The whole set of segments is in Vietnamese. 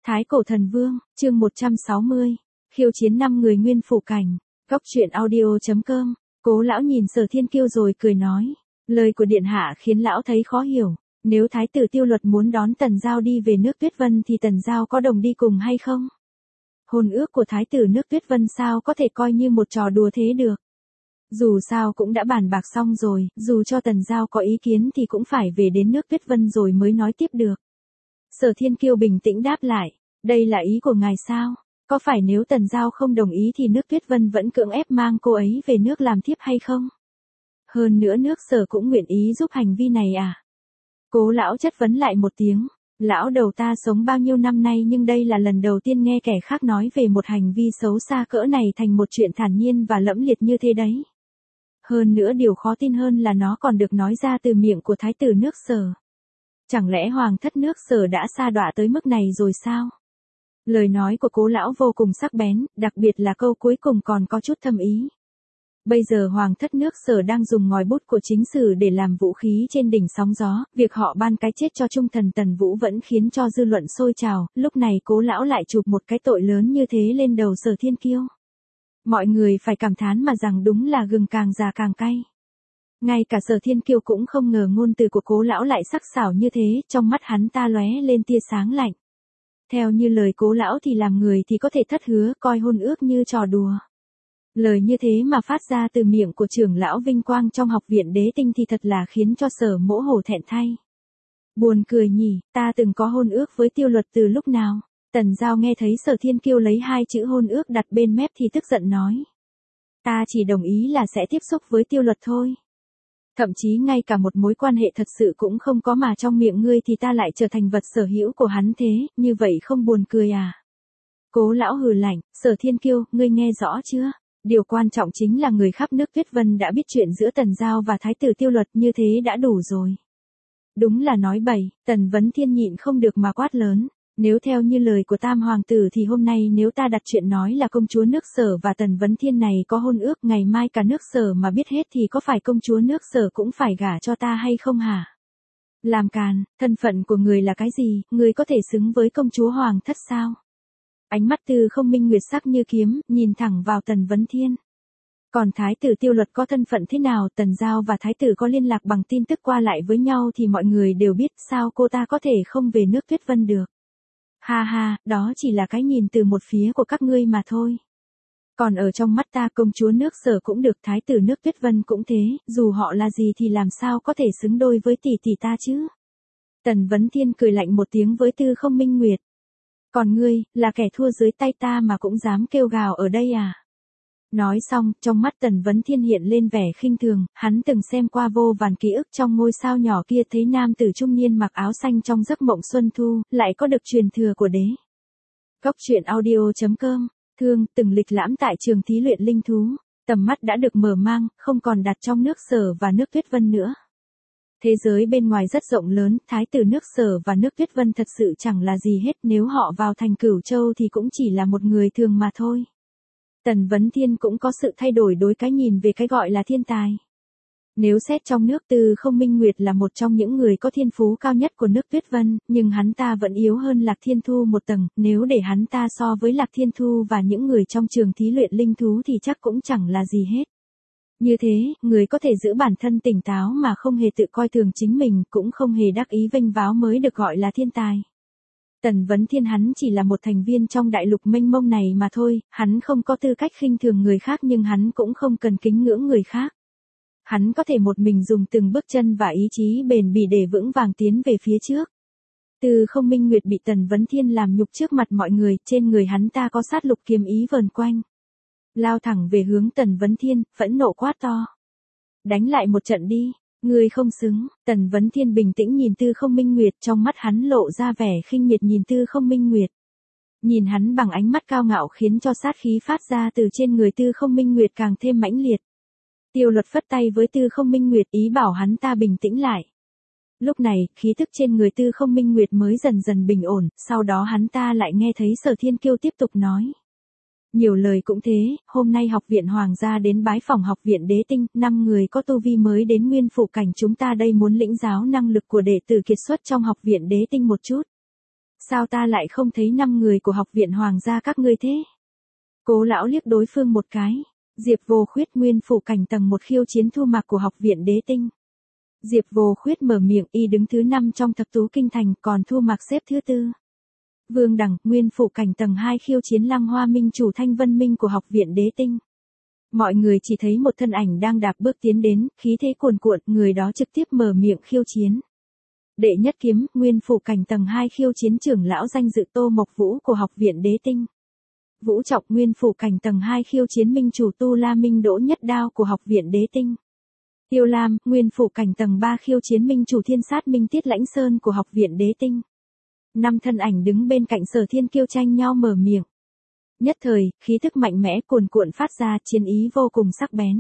Thái Cổ Thần Vương, chương 160, khiêu chiến 5 người nguyên phủ cảnh. Góc truyện audio.com. Cố lão nhìn Sở Thiên Kiêu rồi cười nói, lời của điện hạ khiến lão thấy khó hiểu, nếu thái tử Tiêu Luật muốn đón Tần Giao đi về nước Tuyết Vân thì Tần Giao có đồng đi cùng hay không? Hôn ước của thái tử nước Tuyết Vân sao có thể coi như một trò đùa thế được? Dù sao cũng đã bàn bạc xong rồi, dù cho Tần Giao có ý kiến thì cũng phải về đến nước Tuyết Vân rồi mới nói tiếp được. Sở Thiên Kiêu bình tĩnh đáp lại, đây là ý của ngài sao? Có phải nếu Tần Giao không đồng ý thì nước Tuyết Vân vẫn cưỡng ép mang cô ấy về nước làm thiếp hay không? Hơn nữa nước Sở cũng nguyện ý giúp hành vi này à? Cố lão chất vấn lại một tiếng, lão đầu ta sống bao nhiêu năm nay nhưng đây là lần đầu tiên nghe kẻ khác nói về một hành vi xấu xa cỡ này thành một chuyện thản nhiên và lẫm liệt như thế đấy. Hơn nữa điều khó tin hơn là nó còn được nói ra từ miệng của thái tử nước Sở. Chẳng lẽ hoàng thất nước Sở đã sa đọa tới mức này rồi sao? Lời nói của cố lão vô cùng sắc bén, đặc biệt là câu cuối cùng còn có chút thâm ý. Bây giờ hoàng thất nước Sở đang dùng ngòi bút của chính sử để làm vũ khí trên đỉnh sóng gió, việc họ ban cái chết cho trung thần Tần Vũ vẫn khiến cho dư luận sôi trào, lúc này cố lão lại chụp một cái tội lớn như thế lên đầu Sở Thiên Kiêu. Mọi người phải cảm thán mà rằng đúng là gừng càng già càng cay. Ngay cả Sở Thiên Kiêu cũng không ngờ ngôn từ của cố lão lại sắc sảo như thế, trong mắt hắn ta lóe lên tia sáng lạnh. Theo như lời cố lão thì làm người thì có thể thất hứa coi hôn ước như trò đùa. Lời như thế mà phát ra từ miệng của trưởng lão vinh quang trong học viện Đế Tinh thì thật là khiến cho Sở Mỗ hổ thẹn thay. Buồn cười nhỉ, ta từng có hôn ước với Tiêu Luật từ lúc nào? Tần Giao nghe thấy Sở Thiên Kiêu lấy hai chữ hôn ước đặt bên mép thì tức giận nói. Ta chỉ đồng ý là sẽ tiếp xúc với Tiêu Luật thôi. Thậm chí ngay cả một mối quan hệ thật sự cũng không có mà trong miệng ngươi thì ta lại trở thành vật sở hữu của hắn thế, như vậy không buồn cười à? Cố lão hừ lạnh, Sở Thiên Kiêu, ngươi nghe rõ chưa? Điều quan trọng chính là người khắp nước Tuyết Vân đã biết chuyện giữa Tần Giao và thái tử Tiêu Luật như thế đã đủ rồi. Đúng là nói bậy, Tần Vấn Thiên nhịn không được mà quát lớn. Nếu theo như lời của Tam Hoàng tử thì hôm nay nếu ta đặt chuyện nói là công chúa nước Sở và Tần Vấn Thiên này có hôn ước ngày mai cả nước Sở mà biết hết thì có phải công chúa nước Sở cũng phải gả cho ta hay không hả? Làm càn, thân phận của người là cái gì, người có thể xứng với công chúa Hoàng thất sao? Ánh mắt Tư Không Minh Nguyệt sắc như kiếm, nhìn thẳng vào Tần Vấn Thiên. Còn thái tử Tiêu Luật có thân phận thế nào, Tần Giao và thái tử có liên lạc bằng tin tức qua lại với nhau thì mọi người đều biết, sao cô ta có thể không về nước Tuyết Vân được. Ha ha, đó chỉ là cái nhìn từ một phía của các ngươi mà thôi. Còn ở trong mắt ta công chúa nước Sở cũng được, thái tử nước Tuyết Vân cũng thế, dù họ là gì thì làm sao có thể xứng đôi với tỷ tỷ ta chứ. Tần Vấn Thiên cười lạnh một tiếng với Tư Không Minh Nguyệt. Còn ngươi, là kẻ thua dưới tay ta mà cũng dám kêu gào ở đây à? Nói xong, trong mắt Tần Vấn Thiên hiện lên vẻ khinh thường, hắn từng xem qua vô vàn ký ức trong ngôi sao nhỏ kia thấy nam tử trung niên mặc áo xanh trong giấc mộng xuân thu, lại có được truyền thừa của đế. Góc truyện audio.com, thương, từng lịch lãm tại trường thí luyện linh thú, tầm mắt đã được mở mang, không còn đặt trong nước Sở và nước Tuyết Vân nữa. Thế giới bên ngoài rất rộng lớn, thái tử nước Sở và nước Tuyết Vân thật sự chẳng là gì hết, nếu họ vào thành Cửu Châu thì cũng chỉ là một người thường mà thôi. Tần Vấn Thiên cũng có sự thay đổi đối cái nhìn về cái gọi là thiên tài. Nếu xét trong nước, Tư Không Minh Nguyệt là một trong những người có thiên phú cao nhất của nước Tuyết Vân, nhưng hắn ta vẫn yếu hơn Lạc Thiên Thu một tầng, nếu để hắn ta so với Lạc Thiên Thu và những người trong trường thí luyện linh thú thì chắc cũng chẳng là gì hết. Như thế, người có thể giữ bản thân tỉnh táo mà không hề tự coi thường chính mình, cũng không hề đắc ý vênh váo mới được gọi là thiên tài. Tần Vấn Thiên hắn chỉ là một thành viên trong đại lục mênh mông này mà thôi, hắn không có tư cách khinh thường người khác nhưng hắn cũng không cần kính ngưỡng người khác. Hắn có thể một mình dùng từng bước chân và ý chí bền bỉ để vững vàng tiến về phía trước. Tư Không Minh Nguyệt bị Tần Vấn Thiên làm nhục trước mặt mọi người, trên người hắn ta có sát lục kiếm ý vờn quanh. Lao thẳng về hướng Tần Vấn Thiên, phẫn nộ quát to. Đánh lại một trận đi. Ngươi không xứng. Tần Vấn Thiên bình tĩnh nhìn Tư Không Minh Nguyệt, trong mắt hắn lộ ra vẻ khinh miệt nhìn Tư Không Minh Nguyệt. Nhìn hắn bằng ánh mắt cao ngạo khiến cho sát khí phát ra từ trên người Tư Không Minh Nguyệt càng thêm mãnh liệt. Tiêu Luật phất tay với Tư Không Minh Nguyệt ý bảo hắn ta bình tĩnh lại. Lúc này, khí thức trên người Tư Không Minh Nguyệt mới dần dần bình ổn, sau đó hắn ta lại nghe thấy Sở Thiên Kiêu tiếp tục nói. Nhiều lời cũng thế, hôm nay học viện Hoàng gia đến bái phỏng học viện Đế Tinh, 5 người có tu vi mới đến nguyên phủ cảnh chúng ta đây muốn lĩnh giáo năng lực của đệ tử kiệt xuất trong học viện Đế Tinh một chút. Sao ta lại không thấy 5 người của học viện hoàng gia các ngươi thế? Cố lão liếc đối phương một cái. Diệp Vô Khuyết nguyên phủ cảnh tầng 1 khiêu chiến Thu Mạc của học viện Đế Tinh. Diệp Vô Khuyết mở miệng, y đứng thứ 5 trong thập tú kinh thành, còn Thu Mạc xếp thứ 4. Vương Đằng, nguyên phủ cảnh tầng 2 khiêu chiến Lăng Hoa Minh chủ Thanh Vân Minh của học viện Đế Tinh. Mọi người chỉ thấy một thân ảnh đang đạp bước tiến đến, khí thế cuồn cuộn, người đó trực tiếp mở miệng khiêu chiến. Đệ nhất kiếm, nguyên phủ cảnh tầng 2 khiêu chiến trưởng lão danh dự Tô Mộc Vũ của học viện Đế Tinh. Vũ Trọng, nguyên phủ cảnh tầng 2 khiêu chiến minh chủ Tu La Minh Đỗ Nhất Đao của học viện Đế Tinh. Tiêu Lam, nguyên phủ cảnh tầng 3 khiêu chiến minh chủ Thiên Sát Minh Tiết Lãnh Sơn của học viện Đế Tinh. 5 thân ảnh đứng bên cạnh Sở Thiên Kiêu tranh nhau mở miệng. Nhất thời, khí thức mạnh mẽ cuồn cuộn phát ra, chiến ý vô cùng sắc bén.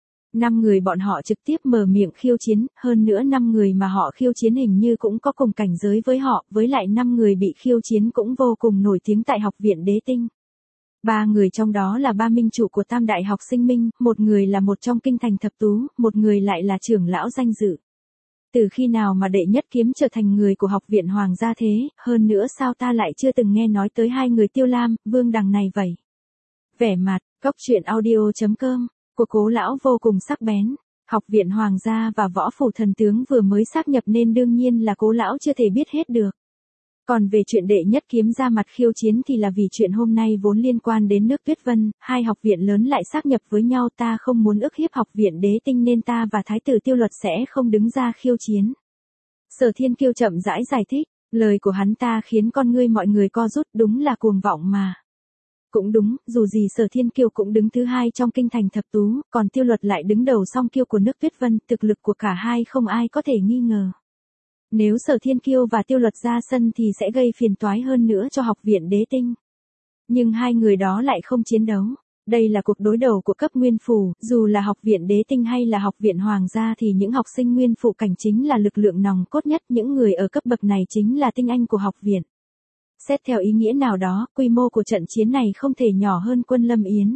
5 người bọn họ trực tiếp mở miệng khiêu chiến, hơn nữa 5 người mà họ khiêu chiến hình như cũng có cùng cảnh giới với họ, với lại 5 người bị khiêu chiến cũng vô cùng nổi tiếng tại học viện Đế Tinh. 3 người trong đó là 3 minh chủ của Tam Đại học sinh minh, một người là một trong kinh thành thập tú, một người lại là trưởng lão danh dự. Từ khi nào mà đệ nhất kiếm trở thành người của học viện hoàng gia thế, hơn nữa sao ta lại chưa từng nghe nói tới 2 người Tiêu Lam, Vương Đằng này vậy? Vẻ mặt, góc truyện audio.com, của Cố lão vô cùng sắc bén. Học viện hoàng gia và võ phủ thần tướng vừa mới xác nhập nên đương nhiên là Cố lão chưa thể biết hết được. Còn về chuyện đệ nhất kiếm ra mặt khiêu chiến thì là vì chuyện hôm nay vốn liên quan đến nước Tuyết Vân, 2 học viện lớn lại xác nhập với nhau, ta không muốn ức hiếp học viện Đế Tinh nên ta và Thái tử Tiêu Luật sẽ không đứng ra khiêu chiến. Sở Thiên Kiêu chậm rãi giải thích, lời của hắn ta khiến con ngươi mọi người co rút, đúng là cuồng vọng mà. Cũng đúng, dù gì Sở Thiên Kiêu cũng đứng thứ 2 trong kinh thành thập tú, còn Tiêu Luật lại đứng đầu song kiêu của nước Tuyết Vân, thực lực của cả hai không ai có thể nghi ngờ. Nếu Sở Thiên Kiêu và Tiêu Luật ra sân thì sẽ gây phiền toái hơn nữa cho học viện Đế Tinh. Nhưng 2 người đó lại không chiến đấu. Đây là cuộc đối đầu của cấp nguyên phủ, dù là học viện Đế Tinh hay là học viện hoàng gia thì những học sinh nguyên phủ cảnh chính là lực lượng nòng cốt nhất, những người ở cấp bậc này chính là tinh anh của học viện. Xét theo ý nghĩa nào đó, quy mô của trận chiến này không thể nhỏ hơn Quân Lâm Yến.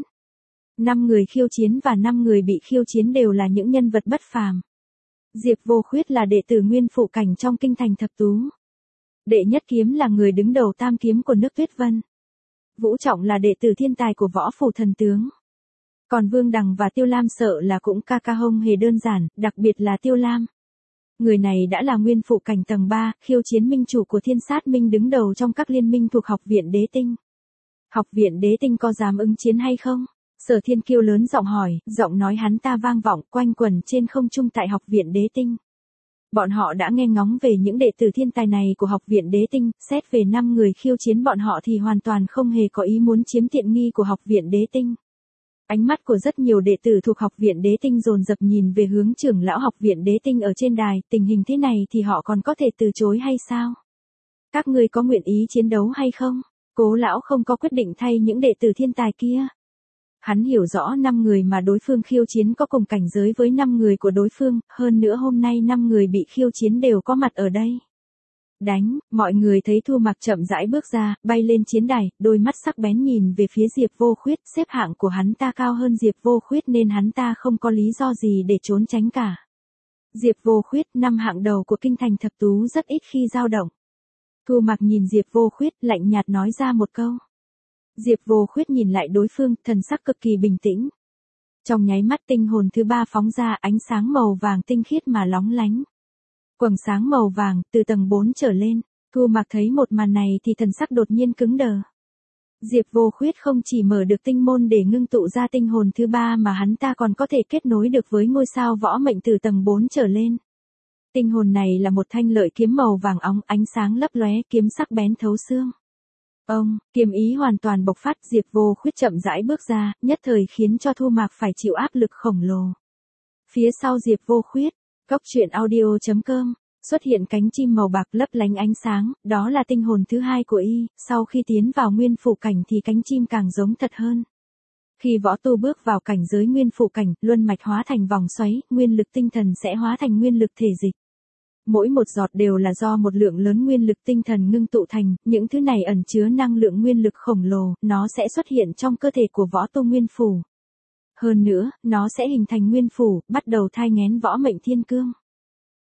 5 người khiêu chiến và 5 người bị khiêu chiến đều là những nhân vật bất phàm. Diệp Vô Khuyết là đệ tử nguyên phụ cảnh trong kinh thành thập tú. Đệ nhất kiếm là người đứng đầu tam kiếm của nước Tuyết Vân. Vũ Trọng là đệ tử thiên tài của võ phủ thần tướng. Còn Vương Đằng và Tiêu Lam sợ là cũng ca ca hông hề đơn giản, đặc biệt là Tiêu Lam. Người này đã là nguyên phụ cảnh tầng 3, khiêu chiến minh chủ của Thiên Sát Minh đứng đầu trong các liên minh thuộc học viện Đế Tinh. Học viện Đế Tinh có dám ứng chiến hay không? Sở Thiên Kiêu lớn giọng hỏi, giọng nói hắn ta vang vọng quanh quẩn trên không trung tại học viện Đế Tinh. Bọn họ đã nghe ngóng về những đệ tử thiên tài này của học viện Đế Tinh, xét về 5 người khiêu chiến bọn họ thì hoàn toàn không hề có ý muốn chiếm tiện nghi của học viện Đế Tinh. Ánh mắt của rất nhiều đệ tử thuộc học viện Đế Tinh dồn dập nhìn về hướng trưởng lão học viện Đế Tinh ở trên đài, tình hình thế này thì họ còn có thể từ chối hay sao? Các ngươi có nguyện ý chiến đấu hay không? Cố lão không có quyết định thay những đệ tử thiên tài kia. Hắn hiểu rõ 5 người mà đối phương khiêu chiến có cùng cảnh giới với 5 người của đối phương, hơn nữa hôm nay 5 người bị khiêu chiến đều có mặt ở đây. Đánh, mọi người thấy Thu Mạc chậm rãi bước ra, bay lên chiến đài, đôi mắt sắc bén nhìn về phía Diệp Vô Khuyết, xếp hạng của hắn ta cao hơn Diệp Vô Khuyết nên hắn ta không có lý do gì để trốn tránh cả. Diệp Vô Khuyết, 5 hạng đầu của kinh thành thập tú rất ít khi dao động. Thu Mạc nhìn Diệp Vô Khuyết, lạnh nhạt nói ra một câu. Diệp Vô Khuyết nhìn lại đối phương, thần sắc cực kỳ bình tĩnh. Trong nháy mắt tinh hồn thứ 3 phóng ra ánh sáng màu vàng tinh khiết mà lóng lánh. Quầng sáng màu vàng, từ tầng 4 trở lên, Thu Mạc thấy một màn này thì thần sắc đột nhiên cứng đờ. Diệp Vô Khuyết không chỉ mở được tinh môn để ngưng tụ ra tinh hồn thứ 3 mà hắn ta còn có thể kết nối được với ngôi sao võ mệnh từ tầng 4 trở lên. Tinh hồn này là một thanh lợi kiếm màu vàng óng, ánh sáng lấp lóe, kiếm sắc bén thấu xương. Kiếm ý hoàn toàn bộc phát, Diệp Vô Khuyết chậm rãi bước ra, nhất thời khiến cho Thu Mạc phải chịu áp lực khổng lồ. Phía sau Diệp Vô Khuyết, góc truyện audio.com, xuất hiện cánh chim màu bạc lấp lánh ánh sáng, đó là tinh hồn thứ 2 của y, sau khi tiến vào nguyên phủ cảnh thì cánh chim càng giống thật hơn. Khi võ tu bước vào cảnh giới nguyên phủ cảnh, luân mạch hóa thành vòng xoáy, nguyên lực tinh thần sẽ hóa thành nguyên lực thể dịch. Mỗi một giọt đều là do một lượng lớn nguyên lực tinh thần ngưng tụ thành, những thứ này ẩn chứa năng lượng nguyên lực khổng lồ, nó sẽ xuất hiện trong cơ thể của võ tu nguyên phủ. Hơn nữa, nó sẽ hình thành nguyên phủ, bắt đầu thai nghén võ mệnh thiên cương.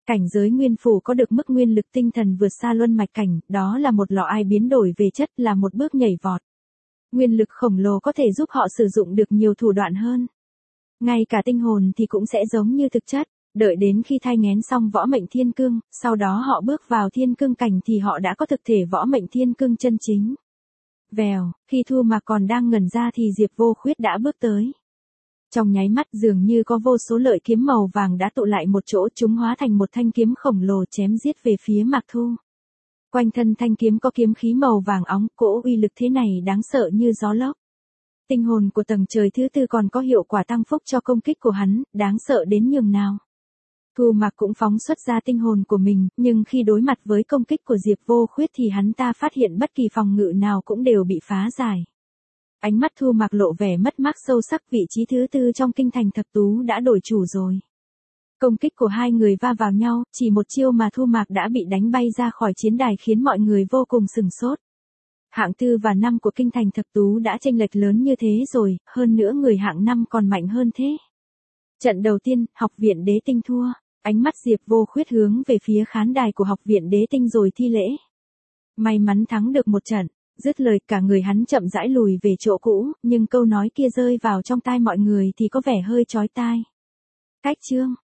Cảnh giới nguyên phủ có được mức nguyên lực tinh thần vượt xa luân mạch cảnh, đó là một lò ai biến đổi về chất, là một bước nhảy vọt. Nguyên lực khổng lồ có thể giúp họ sử dụng được nhiều thủ đoạn hơn. Ngay cả tinh hồn thì cũng sẽ giống như thực chất, đợi đến khi thai nghén xong võ mệnh thiên cương, sau đó họ bước vào thiên cương cảnh thì họ đã có thực thể võ mệnh thiên cương chân chính. Vèo, khi Thu Mạc còn đang ngẩn ra thì Diệp Vô Khuyết đã bước tới. Trong nháy mắt dường như có vô số lợi kiếm màu vàng đã tụ lại một chỗ, chúng hóa thành một thanh kiếm khổng lồ chém giết về phía Mạc Thu. Quanh thân thanh kiếm có kiếm khí màu vàng óng, cỗ uy lực thế này đáng sợ như gió lốc. Tinh hồn của tầng trời thứ tư còn có hiệu quả tăng phúc cho công kích của hắn, đáng sợ đến nhường nào. Thu Mạc cũng phóng xuất ra tinh hồn của mình, nhưng khi đối mặt với công kích của Diệp Vô Khuyết thì hắn ta phát hiện bất kỳ phòng ngự nào cũng đều bị phá giải. Ánh mắt Thu Mạc lộ vẻ mất mát sâu sắc, vị trí thứ tư trong kinh thành thập tú đã đổi chủ rồi. Công kích của hai người va vào nhau, chỉ một chiêu mà Thu Mạc đã bị đánh bay ra khỏi chiến đài khiến mọi người vô cùng sửng sốt. Hạng 4 và 5 của kinh thành thập tú đã chênh lệch lớn như thế rồi, hơn nữa người hạng 5 còn mạnh hơn thế. Trận đầu tiên, học viện đế tinh thua. Ánh mắt Diệp Vô Khuyết hướng về phía khán đài của học viện đế tinh rồi thi lễ. May mắn thắng được một trận, dứt lời cả người hắn chậm rãi lùi về chỗ cũ, nhưng câu nói kia rơi vào trong tai mọi người thì có vẻ hơi chói tai. Cách chương